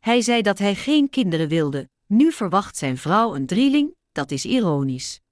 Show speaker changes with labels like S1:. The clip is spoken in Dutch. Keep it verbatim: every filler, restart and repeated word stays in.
S1: Hij zei dat hij geen kinderen wilde, nu verwacht zijn vrouw een drieling, dat is ironisch.